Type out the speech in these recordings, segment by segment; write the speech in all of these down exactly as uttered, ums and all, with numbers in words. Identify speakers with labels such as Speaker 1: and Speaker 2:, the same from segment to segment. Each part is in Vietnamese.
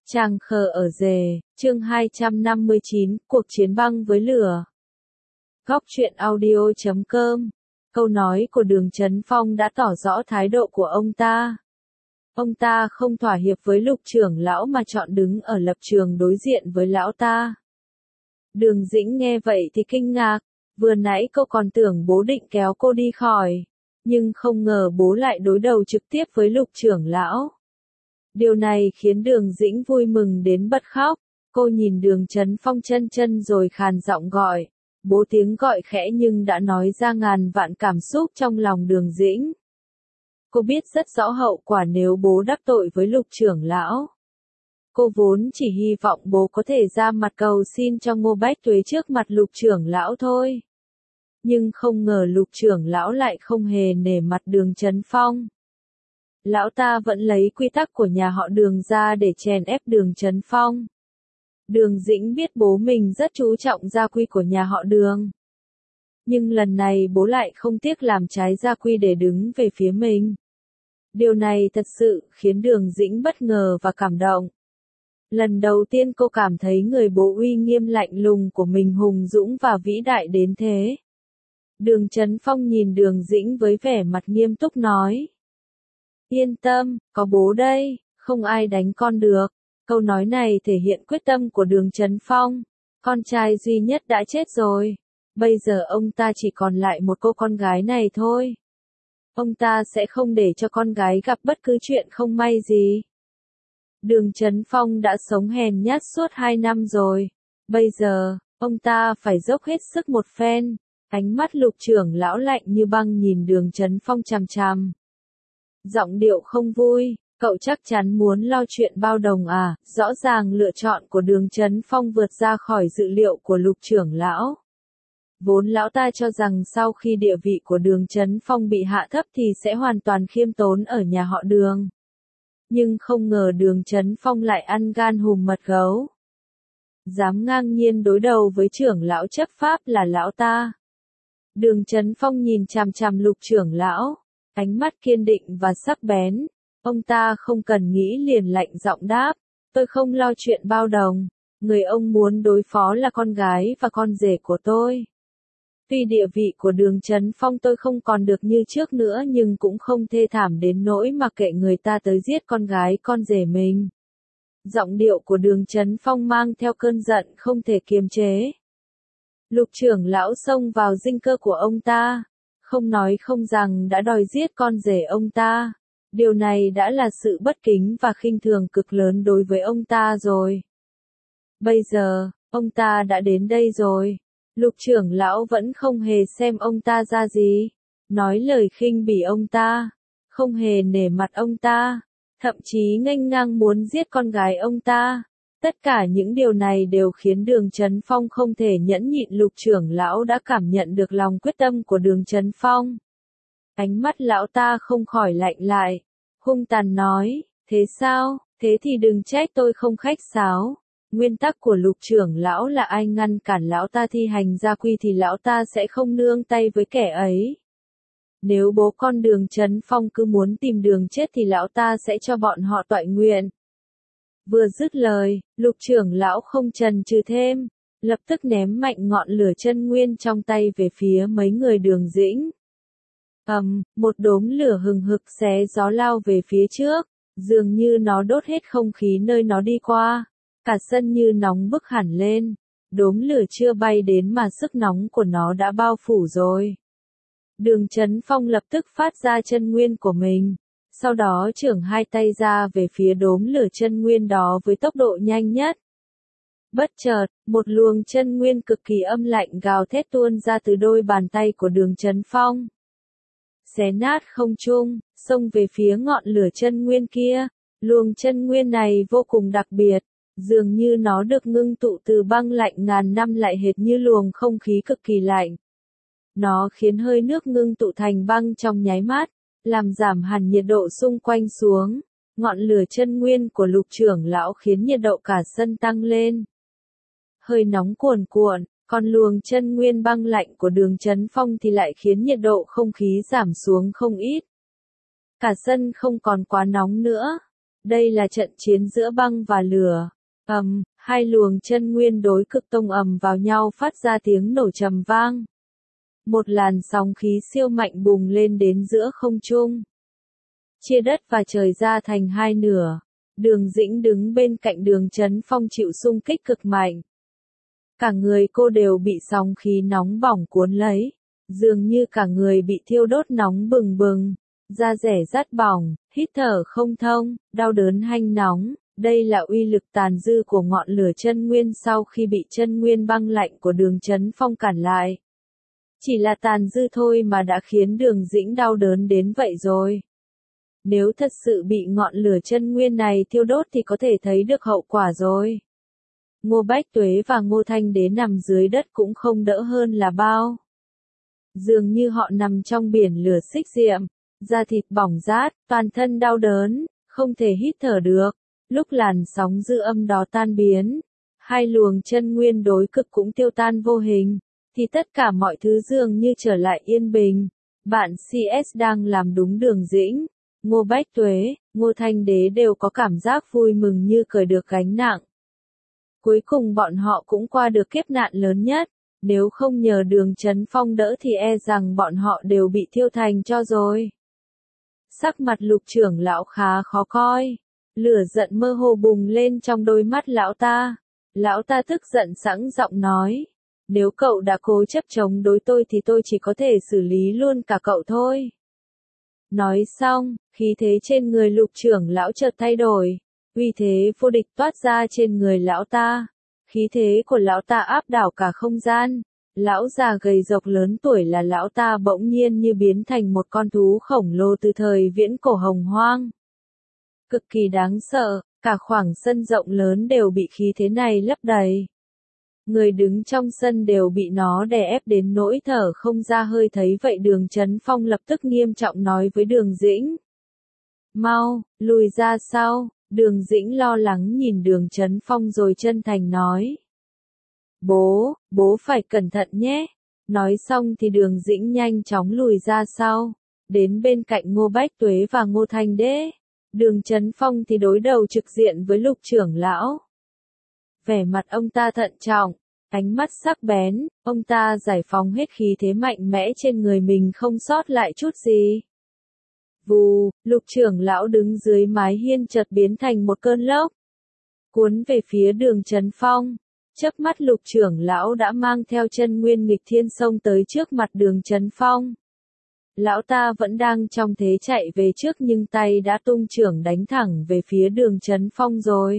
Speaker 1: Tràng khờ ở rề, chương hai trăm năm mươi chín, cuộc chiến băng với lửa. Góc truyện audio chấm com. Câu nói của Đường Chấn Phong đã tỏ rõ thái độ của ông ta. Ông ta không thỏa hiệp với Lục trưởng lão mà chọn đứng ở lập trường đối diện với lão ta. Đường Dĩnh nghe vậy thì kinh ngạc, vừa nãy cô còn tưởng bố định kéo cô đi khỏi, nhưng không ngờ bố lại đối đầu trực tiếp với Lục trưởng lão. Điều này khiến Đường Dĩnh vui mừng đến bật khóc, cô nhìn Đường Chấn Phong chân chân rồi khàn giọng gọi, bố tiếng gọi khẽ nhưng đã nói ra ngàn vạn cảm xúc trong lòng Đường Dĩnh. Cô biết rất rõ hậu quả nếu bố đắc tội với Lục trưởng lão. Cô vốn chỉ hy vọng bố có thể ra mặt cầu xin cho Ngô Bách Tuế trước mặt Lục trưởng lão thôi. Nhưng không ngờ Lục trưởng lão lại không hề nể mặt Đường Chấn Phong. Lão ta vẫn lấy quy tắc của nhà họ Đường ra để chèn ép Đường Chấn Phong. Đường Dĩnh biết bố mình rất chú trọng gia quy của nhà họ Đường. Nhưng lần này bố lại không tiếc làm trái gia quy để đứng về phía mình. Điều này thật sự khiến Đường Dĩnh bất ngờ và cảm động. Lần đầu tiên cô cảm thấy người bố uy nghiêm lạnh lùng của mình hùng dũng và vĩ đại đến thế. Đường Chấn Phong nhìn Đường Dĩnh với vẻ mặt nghiêm túc nói. Yên tâm, có bố đây, không ai đánh con được. Câu nói này thể hiện quyết tâm của Đường Chấn Phong. Con trai duy nhất đã chết rồi. Bây giờ ông ta chỉ còn lại một cô con gái này thôi. Ông ta sẽ không để cho con gái gặp bất cứ chuyện không may gì. Đường Chấn Phong đã sống hèn nhát suốt hai năm rồi. Bây giờ, ông ta phải dốc hết sức một phen. Ánh mắt Lục trưởng lão lạnh như băng nhìn Đường Chấn Phong chằm chằm. Giọng điệu không vui, cậu chắc chắn muốn lo chuyện bao đồng à? Rõ ràng lựa chọn của Đường Chấn Phong vượt ra khỏi dự liệu của Lục trưởng lão. Vốn lão ta cho rằng sau khi địa vị của Đường Chấn Phong bị hạ thấp thì sẽ hoàn toàn khiêm tốn ở nhà họ Đường. Nhưng không ngờ Đường Chấn Phong lại ăn gan hùm mật gấu. Dám ngang nhiên đối đầu với trưởng lão chấp pháp là lão ta. Đường Chấn Phong nhìn chằm chằm Lục trưởng lão. Ánh mắt kiên định và sắc bén, ông ta không cần nghĩ liền lạnh giọng đáp, tôi không lo chuyện bao đồng, người ông muốn đối phó là con gái và con rể của tôi. Tuy địa vị của Đường Chấn Phong tôi không còn được như trước nữa nhưng cũng không thê thảm đến nỗi mà kệ người ta tới giết con gái con rể mình. Giọng điệu của Đường Chấn Phong mang theo cơn giận không thể kiềm chế. Lục trưởng lão xông vào dinh cơ của ông ta. Không nói không rằng đã đòi giết con rể ông ta. Điều này đã là sự bất kính và khinh thường cực lớn đối với ông ta rồi. Bây giờ, ông ta đã đến đây rồi. Lục trưởng lão vẫn không hề xem ông ta ra gì. Nói lời khinh bỉ ông ta. Không hề nể mặt ông ta. Thậm chí nghênh ngang muốn giết con gái ông ta. Tất cả những điều này đều khiến Đường Chấn Phong không thể nhẫn nhịn. Lục trưởng lão đã cảm nhận được lòng quyết tâm của Đường Chấn Phong. Ánh mắt lão ta không khỏi lạnh lại, hung tàn nói, thế sao, thế thì đừng trách tôi không khách sáo. Nguyên tắc của Lục trưởng lão là ai ngăn cản lão ta thi hành gia quy thì lão ta sẽ không nương tay với kẻ ấy. Nếu bố con Đường Chấn Phong cứ muốn tìm đường chết thì lão ta sẽ cho bọn họ toại nguyện. Vừa dứt lời, Lục trưởng lão không chần chừ thêm, lập tức ném mạnh ngọn lửa chân nguyên trong tay về phía mấy người Đường Dĩnh. Ầm, um, một đốm lửa hừng hực xé gió lao về phía trước, dường như nó đốt hết không khí nơi nó đi qua, cả sân như nóng bức hẳn lên. Đốm lửa chưa bay đến mà sức nóng của nó đã bao phủ rồi. Đường Chấn Phong lập tức phát ra chân nguyên của mình. Sau đó chưởng hai tay ra về phía đốm lửa chân nguyên đó với tốc độ nhanh nhất. Bất chợt, một luồng chân nguyên cực kỳ âm lạnh gào thét tuôn ra từ đôi bàn tay của Đường Chấn Phong. Xé nát không trung, xông về phía ngọn lửa chân nguyên kia. Luồng chân nguyên này vô cùng đặc biệt, dường như nó được ngưng tụ từ băng lạnh ngàn năm lại hệt như luồng không khí cực kỳ lạnh. Nó khiến hơi nước ngưng tụ thành băng trong nháy mắt, làm giảm hẳn nhiệt độ xung quanh xuống. Ngọn lửa chân nguyên của Lục trưởng lão khiến nhiệt độ cả sân tăng lên. Hơi nóng cuồn cuộn, còn luồng chân nguyên băng lạnh của Đường Chấn Phong thì lại khiến nhiệt độ không khí giảm xuống không ít. Cả sân không còn quá nóng nữa. Đây là trận chiến giữa băng và lửa. Ầm, hai luồng chân nguyên đối cực tông ầm vào nhau phát ra tiếng nổ trầm vang. Một làn sóng khí siêu mạnh bùng lên đến giữa không trung, chia đất và trời ra thành hai nửa. Đường Dĩnh đứng bên cạnh Đường Chấn Phong chịu xung kích cực mạnh. Cả người cô đều bị sóng khí nóng bỏng cuốn lấy, dường như cả người bị thiêu đốt nóng bừng bừng, da rẻ rát bỏng, hít thở không thông, đau đớn hanh nóng. Đây là uy lực tàn dư của ngọn lửa chân nguyên sau khi bị chân nguyên băng lạnh của Đường Chấn Phong cản lại. Chỉ là tàn dư thôi mà đã khiến Đường Dĩnh đau đớn đến vậy rồi. Nếu thật sự bị ngọn lửa chân nguyên này thiêu đốt thì có thể thấy được hậu quả rồi. Ngô Bách Tuế và Ngô Thanh Đế nằm dưới đất cũng không đỡ hơn là bao. Dường như họ nằm trong biển lửa xích diệm, da thịt bỏng rát, toàn thân đau đớn, không thể hít thở được. Lúc làn sóng dư âm đó tan biến, hai luồng chân nguyên đối cực cũng tiêu tan vô hình, thì tất cả mọi thứ dường như trở lại yên bình. Bạn xê ét đang làm đúng. Đường Dĩnh, Ngô Bách Tuế, Ngô Thanh Đế đều có cảm giác vui mừng như cởi được gánh nặng. Cuối cùng bọn họ cũng qua được kiếp nạn lớn nhất, nếu không nhờ Đường Chấn Phong đỡ thì e rằng bọn họ đều bị thiêu thành tro rồi. Sắc mặt Lục trưởng lão khá khó coi, lửa giận mơ hồ bùng lên trong đôi mắt lão ta. Lão ta tức giận sẵn giọng nói, nếu cậu đã cố chấp chống đối tôi thì tôi chỉ có thể xử lý luôn cả cậu thôi. Nói xong, khí thế trên người Lục trưởng lão chợt thay đổi, uy thế vô địch toát ra trên người lão ta. Khí thế của lão ta áp đảo cả không gian. Lão già gầy rộc lớn tuổi là lão ta bỗng nhiên như biến thành một con thú khổng lồ từ thời viễn cổ hồng hoang. Cực kỳ đáng sợ, cả khoảng sân rộng lớn đều bị khí thế này lấp đầy. Người đứng trong sân đều bị nó đè ép đến nỗi thở không ra hơi. Thấy vậy Đường Chấn Phong lập tức nghiêm trọng nói với Đường Dĩnh. Mau, lùi ra sau. Đường Dĩnh lo lắng nhìn Đường Chấn Phong rồi chân thành nói. Bố, bố phải cẩn thận nhé. Nói xong thì Đường Dĩnh nhanh chóng lùi ra sau, đến bên cạnh Ngô Bách Tuế và Ngô Thanh Đế. Đường Chấn Phong thì đối đầu trực diện với Lục trưởng lão. Vẻ mặt ông ta thận trọng, ánh mắt sắc bén, ông ta giải phóng hết khí thế mạnh mẽ trên người mình không sót lại chút gì. Vù, Lục trưởng lão đứng dưới mái hiên chợt biến thành một cơn lốc, cuốn về phía Đường Chấn Phong. Chớp mắt Lục trưởng lão đã mang theo chân nguyên nghịch thiên xông tới trước mặt Đường Chấn Phong. Lão ta vẫn đang trong thế chạy về trước nhưng tay đã tung chưởng đánh thẳng về phía Đường Chấn Phong rồi.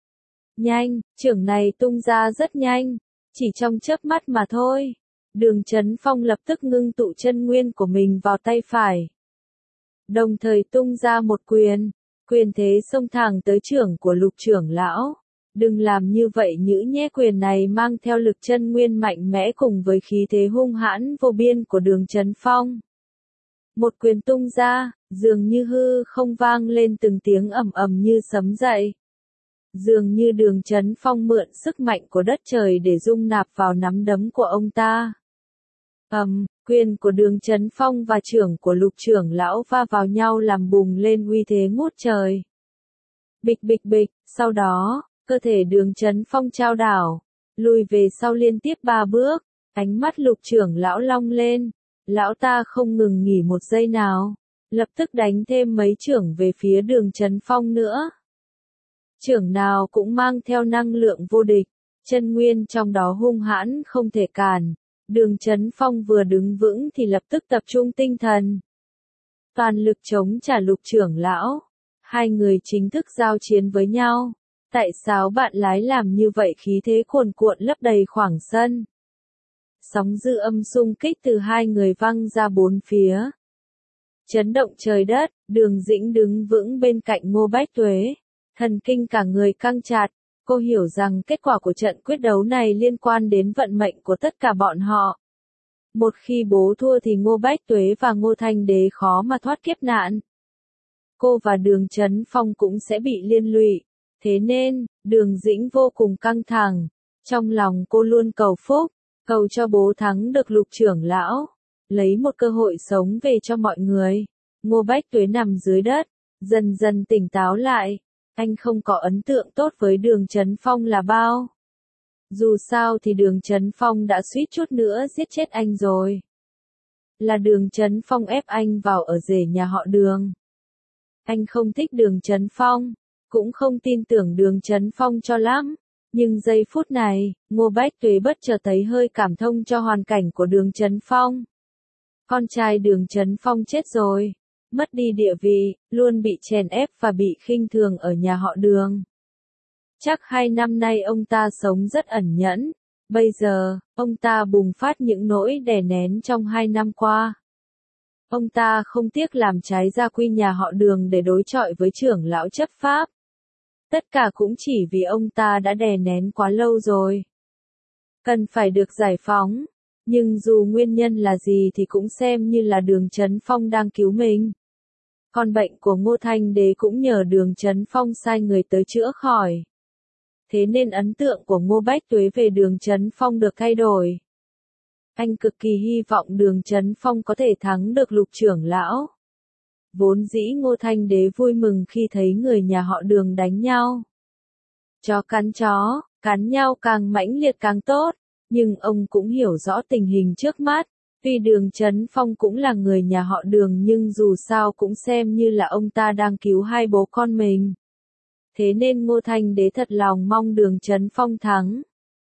Speaker 1: Nhanh, chưởng này tung ra rất nhanh, chỉ trong chớp mắt mà thôi. Đường Chấn Phong lập tức ngưng tụ chân nguyên của mình vào tay phải, đồng thời tung ra một quyền, quyền thế xông thẳng tới chưởng của Lục trưởng lão. Đừng làm như vậy nhữ nhé. Quyền này mang theo lực chân nguyên mạnh mẽ cùng với khí thế hung hãn vô biên của Đường Chấn Phong. Một quyền tung ra, dường như hư không vang lên từng tiếng ầm ầm như sấm dậy. Dường như Đường Chấn Phong mượn sức mạnh của đất trời để dung nạp vào nắm đấm của ông ta. Ầm, quyền của Đường Chấn Phong và chưởng của Lục trưởng lão va vào nhau làm bùng lên uy thế ngút trời. Bịch bịch bịch, sau đó, cơ thể Đường Chấn Phong chao đảo, lùi về sau liên tiếp ba bước, ánh mắt Lục trưởng lão long lên. Lão ta không ngừng nghỉ một giây nào, lập tức đánh thêm mấy chưởng về phía Đường Chấn Phong nữa. Chưởng nào cũng mang theo năng lượng vô địch, chân nguyên trong đó hung hãn không thể cản. Đường Chấn Phong vừa đứng vững thì lập tức tập trung tinh thần, toàn lực chống trả Lục trưởng lão. Hai người chính thức giao chiến với nhau. Tại sao bạn lái làm như vậy? Khí thế cuồn cuộn lấp đầy khoảng sân. Sóng dư âm xung kích từ hai người văng ra bốn phía, chấn động trời đất. Đường Dĩnh đứng vững bên cạnh Ngô Bách Tuế, thần kinh cả người căng chặt. Cô hiểu rằng kết quả của trận quyết đấu này liên quan đến vận mệnh của tất cả bọn họ. Một khi bố thua thì Ngô Bách Tuế và Ngô Thanh Đế khó mà thoát kiếp nạn. Cô và Đường Chấn Phong cũng sẽ bị liên lụy. Thế nên, Đường Dĩnh vô cùng căng thẳng. Trong lòng cô luôn cầu phúc, cầu cho bố thắng được Lục trưởng lão, lấy một cơ hội sống về cho mọi người. Ngô Bách Tuế nằm dưới đất, dần dần tỉnh táo lại. Anh không có ấn tượng tốt với Đường Chấn Phong là bao. Dù sao thì Đường Chấn Phong đã suýt chút nữa giết chết anh rồi. Là Đường Chấn Phong ép anh vào ở rể nhà họ Đường. Anh không thích Đường Chấn Phong, cũng không tin tưởng Đường Chấn Phong cho lắm. Nhưng giây phút này, Ngô Bách Tuế bất chợt thấy hơi cảm thông cho hoàn cảnh của Đường Chấn Phong. Con trai Đường Chấn Phong chết rồi, mất đi địa vị, luôn bị chèn ép và bị khinh thường ở nhà họ Đường. Chắc hai năm nay ông ta sống rất ẩn nhẫn, bây giờ, ông ta bùng phát những nỗi đè nén trong hai năm qua. Ông ta không tiếc làm trái gia quy nhà họ Đường để đối chọi với trưởng lão chấp pháp. Tất cả cũng chỉ vì ông ta đã đè nén quá lâu rồi. Cần phải được giải phóng, nhưng dù nguyên nhân là gì thì cũng xem như là Đường Chấn Phong đang cứu mình. Còn bệnh của Ngô Thanh Đế cũng nhờ Đường Chấn Phong sai người tới chữa khỏi. Thế nên ấn tượng của Ngô Bách Tuế về Đường Chấn Phong được thay đổi. Anh cực kỳ hy vọng Đường Chấn Phong có thể thắng được Lục trưởng lão. Vốn dĩ Ngô Thanh Đế vui mừng khi thấy người nhà họ Đường đánh nhau. Chó cắn chó, cắn nhau càng mãnh liệt càng tốt, nhưng ông cũng hiểu rõ tình hình trước mắt. Tuy Đường Chấn Phong cũng là người nhà họ Đường nhưng dù sao cũng xem như là ông ta đang cứu hai bố con mình. Thế nên Ngô Thanh Đế thật lòng mong Đường Chấn Phong thắng.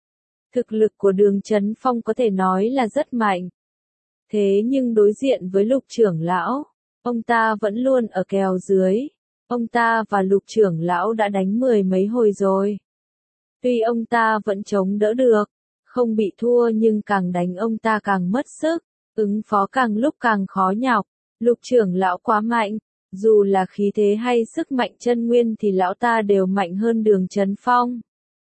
Speaker 1: Thực lực của Đường Chấn Phong có thể nói là rất mạnh. Thế nhưng đối diện với Lục trưởng lão, ông ta vẫn luôn ở kèo dưới. Ông ta và Lục trưởng lão đã đánh mười mấy hồi rồi. Tuy ông ta vẫn chống đỡ được, không bị thua nhưng càng đánh ông ta càng mất sức, ứng phó càng lúc càng khó nhọc. Lục trưởng lão quá mạnh, dù là khí thế hay sức mạnh chân nguyên thì lão ta đều mạnh hơn Đường Chấn Phong.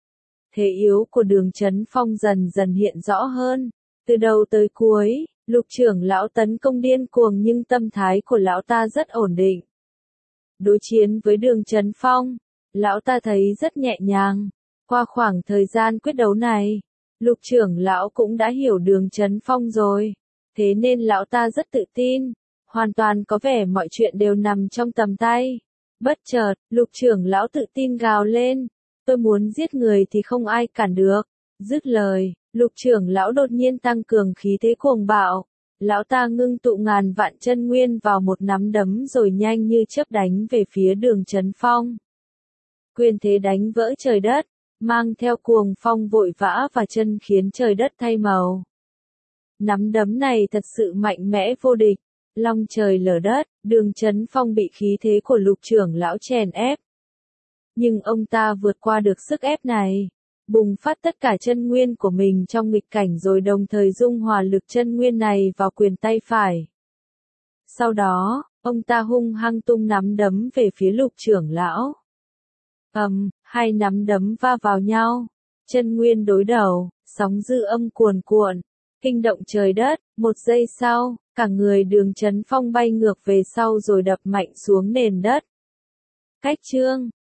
Speaker 1: Thế yếu của Đường Chấn Phong dần dần hiện rõ hơn. Từ đầu tới cuối, Lục trưởng lão tấn công điên cuồng nhưng tâm thái của lão ta rất ổn định. Đối chiến với Đường Chấn Phong, lão ta thấy rất nhẹ nhàng. Qua khoảng thời gian quyết đấu này, Lục trưởng lão cũng đã hiểu Đường Chấn Phong rồi. Thế nên lão ta rất tự tin, hoàn toàn có vẻ mọi chuyện đều nằm trong tầm tay. Bất chợt, Lục trưởng lão tự tin gào lên, tôi muốn giết người thì không ai cản được. Dứt lời, Lục trưởng lão đột nhiên tăng cường khí thế cuồng bạo. Lão ta ngưng tụ ngàn vạn chân nguyên vào một nắm đấm rồi nhanh như chớp đánh về phía Đường Chấn Phong. Quyền thế đánh vỡ trời đất, mang theo cuồng phong vội vã và chân khiến trời đất thay màu. Nắm đấm này thật sự mạnh mẽ vô địch, long trời lở đất, Đường Chấn Phong bị khí thế của Lục trưởng lão chèn ép. Nhưng ông ta vượt qua được sức ép này, bùng phát tất cả chân nguyên của mình trong nghịch cảnh rồi đồng thời dung hòa lực chân nguyên này vào quyền tay phải. Sau đó, ông ta hung hăng tung nắm đấm về phía Lục trưởng lão. Ầm, um, hai nắm đấm va vào nhau, chân nguyên đối đầu, sóng dư âm cuồn cuộn, kinh động trời đất. Một giây sau, cả người Đường Chấn Phong bay ngược về sau rồi đập mạnh xuống nền đất. Cách chương